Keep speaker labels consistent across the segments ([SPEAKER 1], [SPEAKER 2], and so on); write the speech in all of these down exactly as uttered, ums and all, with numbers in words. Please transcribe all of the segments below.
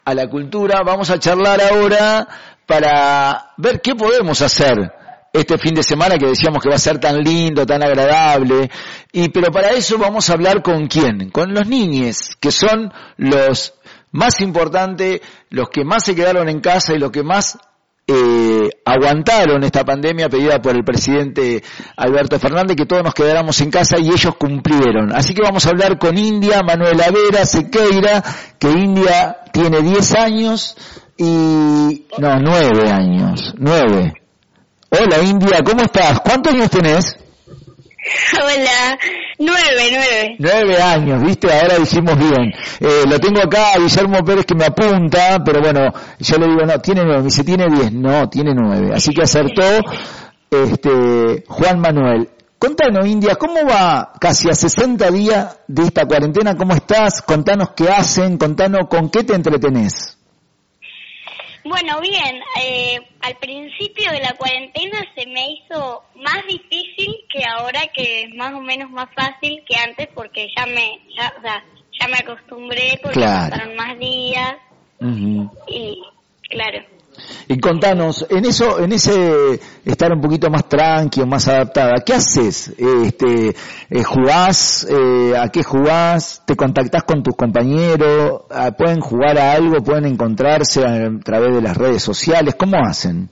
[SPEAKER 1] A la cultura, vamos a charlar ahora para ver qué podemos hacer este fin de semana que decíamos que va a ser tan lindo, tan agradable, y pero para eso vamos a hablar con quién, con los niñes, que son los más importantes, los que más se quedaron en casa y los que más eh, aguantaron esta pandemia pedida por el presidente Alberto Fernández, que todos nos quedáramos en casa y ellos cumplieron. Así que vamos a hablar con India Manuela Vera Sequeira, que India tiene diez años y... no, nueve años, nueve. Hola India, ¿cómo estás? ¿Cuántos años tenés?
[SPEAKER 2] Hola, nueve, nueve.
[SPEAKER 1] Nueve años, ¿viste? Ahora dijimos bien. Eh, lo tengo acá a Guillermo Pérez que me apunta, pero bueno, yo le digo, no, tiene nueve, me dice, tiene diez, no, tiene nueve. Así que acertó este Juan Manuel. Contanos, India, ¿cómo va casi a sesenta días de esta cuarentena? ¿Cómo estás? Contanos qué hacen, contanos con qué te entretenés.
[SPEAKER 2] Bueno, bien, eh, al principio de la cuarentena se me hizo más difícil que ahora, que es más o menos más fácil que antes, porque ya me ya, o sea, ya me acostumbré, porque
[SPEAKER 1] claro.
[SPEAKER 2] Pasaron más días, uh-huh. Y claro.
[SPEAKER 1] Y contanos, en eso, en ese estar un poquito más tranquilo, más adaptada, ¿qué haces? Este, eh, ¿jugás? Eh, ¿A qué jugás? ¿Te contactás con tus compañeros? ¿Pueden jugar a algo? ¿Pueden encontrarse a, a través de las redes sociales? ¿Cómo hacen?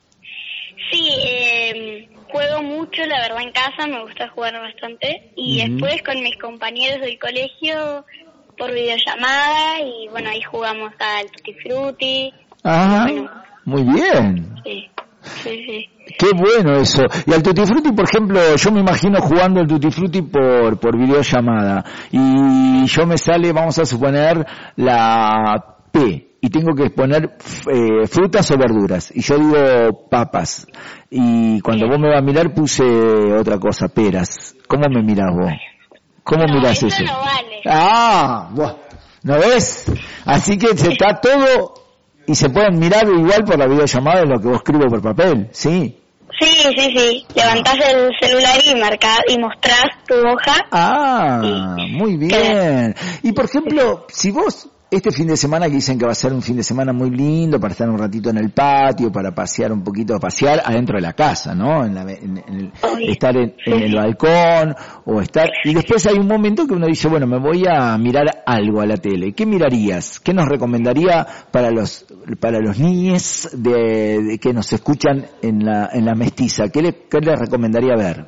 [SPEAKER 2] Sí, eh, juego mucho, la verdad, en casa, me gusta jugar bastante. Y uh-huh. Después con mis compañeros del colegio por videollamada, y bueno, ahí jugamos al Tutti Frutti.
[SPEAKER 1] Ah,
[SPEAKER 2] bueno,
[SPEAKER 1] muy bien.
[SPEAKER 2] Sí, sí, sí.
[SPEAKER 1] Qué bueno eso. Y al Tutti Frutti, por ejemplo, yo me imagino jugando el Tutti Frutti por, por videollamada. Y yo me sale, vamos a suponer, la P. Y tengo que poner eh, frutas o verduras. Y yo digo papas. Y cuando sí. Vos me vas a mirar puse otra cosa, peras. ¿Cómo me mirás vos? ¿Cómo
[SPEAKER 2] no,
[SPEAKER 1] mirás
[SPEAKER 2] eso?
[SPEAKER 1] eso?
[SPEAKER 2] No vale.
[SPEAKER 1] Ah, vos, ¿no ves? Así que se está todo... Y se pueden mirar igual por la videollamada de lo que vos escribes por papel, ¿sí?
[SPEAKER 2] Sí, sí, sí. Levantás el celular y marcás y mostrás tu hoja.
[SPEAKER 1] Ah,
[SPEAKER 2] y...
[SPEAKER 1] muy bien. Y por ejemplo, si vos, este fin de semana que dicen que va a ser un fin de semana muy lindo para estar un ratito en el patio, para pasear un poquito, pasear adentro de la casa, ¿no? En la, en, en el, estar en, en el balcón o estar... Y después hay un momento que uno dice, bueno, me voy a mirar algo a la tele. ¿Qué mirarías? ¿Qué nos recomendaría para los para los niños de, de que nos escuchan en la en la mestiza? ¿Qué le, qué les recomendaría ver?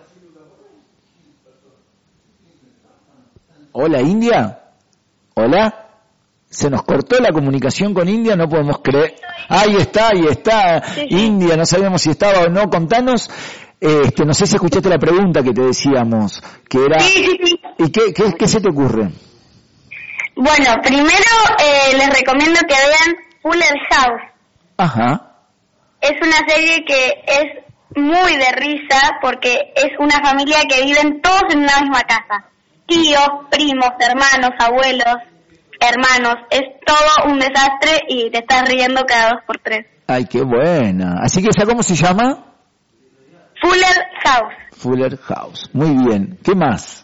[SPEAKER 1] Hola, India. Hola. Se nos cortó la comunicación con India, no podemos creer. Ahí está, ahí está, sí, sí. India, no sabíamos si estaba o no. Contanos, este, no sé si escuchaste la pregunta que te decíamos, que era...
[SPEAKER 2] Sí, sí, sí.
[SPEAKER 1] ¿Y qué, qué, qué se te ocurre?
[SPEAKER 2] Bueno, primero eh, les recomiendo que vean Fuller House.
[SPEAKER 1] Ajá.
[SPEAKER 2] Es una serie que es muy de risa porque es una familia que viven todos en una misma casa. Tíos, primos, hermanos, abuelos... hermanos, es todo un desastre y te estás riendo cada dos por tres.
[SPEAKER 1] Ay, qué buena. Así que, ¿esa cómo se llama?
[SPEAKER 2] Fuller House.
[SPEAKER 1] Fuller House. Muy bien. ¿Qué más?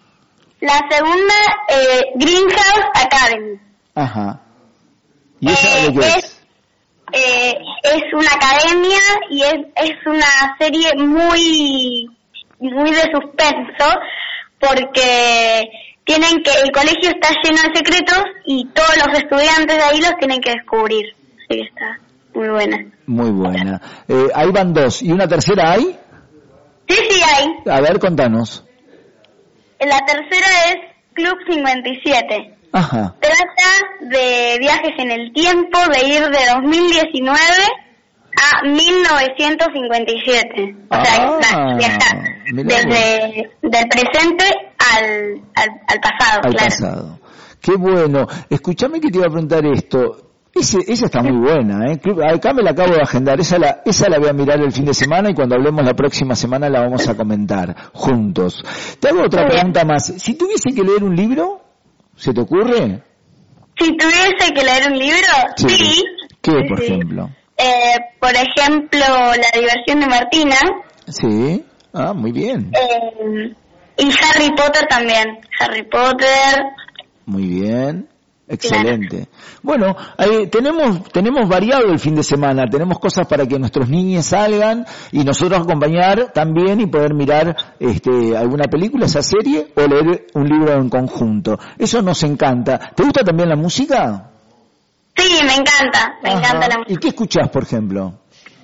[SPEAKER 2] La segunda, eh, Greenhouse Academy.
[SPEAKER 1] Ajá. ¿Y esa
[SPEAKER 2] eh,
[SPEAKER 1] de qué es?
[SPEAKER 2] Es, eh, es una academia y es, es una serie muy, muy de suspenso porque... tienen que, el colegio está lleno de secretos y todos los estudiantes de ahí los tienen que descubrir. Así que está muy buena.
[SPEAKER 1] Muy buena. Eh, ahí van dos. ¿Y una tercera hay?
[SPEAKER 2] Sí, sí hay.
[SPEAKER 1] A ver, contanos.
[SPEAKER 2] La tercera es Club cincuenta y siete.
[SPEAKER 1] Ajá.
[SPEAKER 2] Trata de viajes en el tiempo, de ir de dos mil diecinueve a mil novecientos cincuenta y siete. O
[SPEAKER 1] ah,
[SPEAKER 2] sea, viajar desde del presente al, al, al pasado,
[SPEAKER 1] al
[SPEAKER 2] claro.
[SPEAKER 1] pasado. Qué bueno. Escúchame que te iba a preguntar esto. Ese, esa está muy buena, ¿eh? Acá me la acabo de agendar. Esa la, esa la voy a mirar el fin de semana y cuando hablemos la próxima semana la vamos a comentar juntos. Te hago otra pregunta más. Si tuviese que leer un libro, ¿se te ocurre?
[SPEAKER 2] Si tuviese que leer un libro, sí. sí.
[SPEAKER 1] ¿Qué, por
[SPEAKER 2] sí.
[SPEAKER 1] ejemplo?
[SPEAKER 2] Eh, por ejemplo, La diversión de Martina.
[SPEAKER 1] Sí. Ah, muy bien.
[SPEAKER 2] Eh, y Harry Potter también. Harry Potter.
[SPEAKER 1] Muy bien. Excelente. Bueno, eh, tenemos tenemos variado el fin de semana, tenemos cosas para que nuestros niños salgan y nosotros acompañar también y poder mirar este alguna película, esa serie o leer un libro en conjunto. Eso nos encanta. ¿Te gusta también la música?
[SPEAKER 2] Sí, me encanta, me Ajá. encanta la música.
[SPEAKER 1] ¿Y qué escuchás, por ejemplo?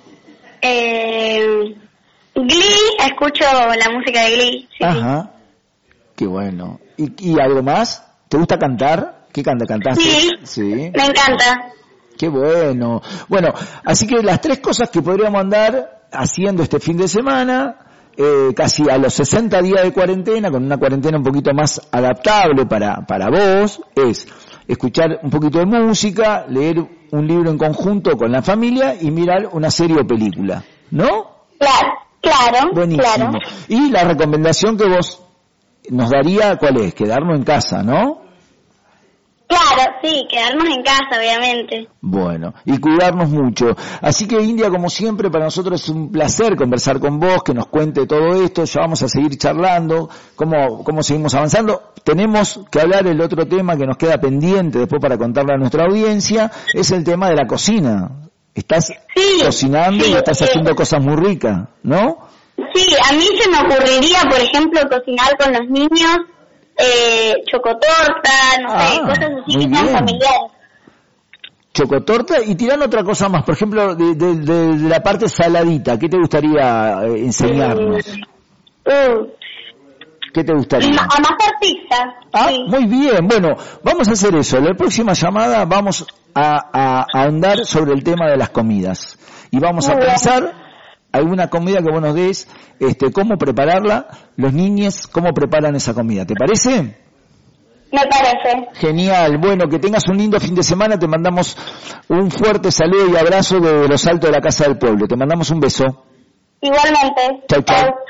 [SPEAKER 2] Eh, Glee, escucho la música de Glee. Sí,
[SPEAKER 1] Ajá, qué bueno. ¿Y, y algo más? ¿Te gusta cantar? ¿Qué canta? ¿Cantaste?
[SPEAKER 2] Sí, sí, me encanta.
[SPEAKER 1] Qué bueno. Bueno, así que las tres cosas que podríamos andar haciendo este fin de semana, eh, casi a los sesenta días de cuarentena, con una cuarentena un poquito más adaptable para, para vos, es escuchar un poquito de música, leer un libro en conjunto con la familia y mirar una serie o película, ¿no?
[SPEAKER 2] Claro, claro.
[SPEAKER 1] Buenísimo.
[SPEAKER 2] Claro.
[SPEAKER 1] Y la recomendación que vos nos daría, ¿cuál es? Quedarnos en casa, ¿no?
[SPEAKER 2] Claro, sí, quedarnos en casa, obviamente.
[SPEAKER 1] Bueno, y cuidarnos mucho. Así que, India, como siempre, para nosotros es un placer conversar con vos, que nos cuente todo esto. Ya vamos a seguir charlando, cómo, cómo seguimos avanzando. Tenemos que hablar el otro tema que nos queda pendiente después para contarle a nuestra audiencia, es el tema de la cocina. Estás
[SPEAKER 2] sí,
[SPEAKER 1] cocinando
[SPEAKER 2] sí,
[SPEAKER 1] y estás
[SPEAKER 2] sí.
[SPEAKER 1] haciendo cosas muy ricas, ¿no?
[SPEAKER 2] Sí, a mí se me ocurriría, por ejemplo, cocinar con los niños eh, chocotorta, no
[SPEAKER 1] ah,
[SPEAKER 2] sé, cosas así que sean familiares.
[SPEAKER 1] Chocotorta y tirando otra cosa más, por ejemplo, de, de, de, de la parte saladita, ¿qué te gustaría eh, enseñarnos?
[SPEAKER 2] Uh, uh.
[SPEAKER 1] ¿Qué te gustaría?
[SPEAKER 2] Amasar pizza.
[SPEAKER 1] Ah,
[SPEAKER 2] sí.
[SPEAKER 1] Muy bien. Bueno, vamos a hacer eso. En la próxima llamada vamos a, a, a ahondar sobre el tema de las comidas. Y vamos muy a bien. pensar alguna comida que vos nos des, este, cómo prepararla, los niños, cómo preparan esa comida. ¿Te parece?
[SPEAKER 2] Me parece.
[SPEAKER 1] Genial. Bueno, que tengas un lindo fin de semana. Te mandamos un fuerte saludo y abrazo de los altos de la Casa del Pueblo. Te mandamos un beso.
[SPEAKER 2] Igualmente.
[SPEAKER 1] Chau, chau.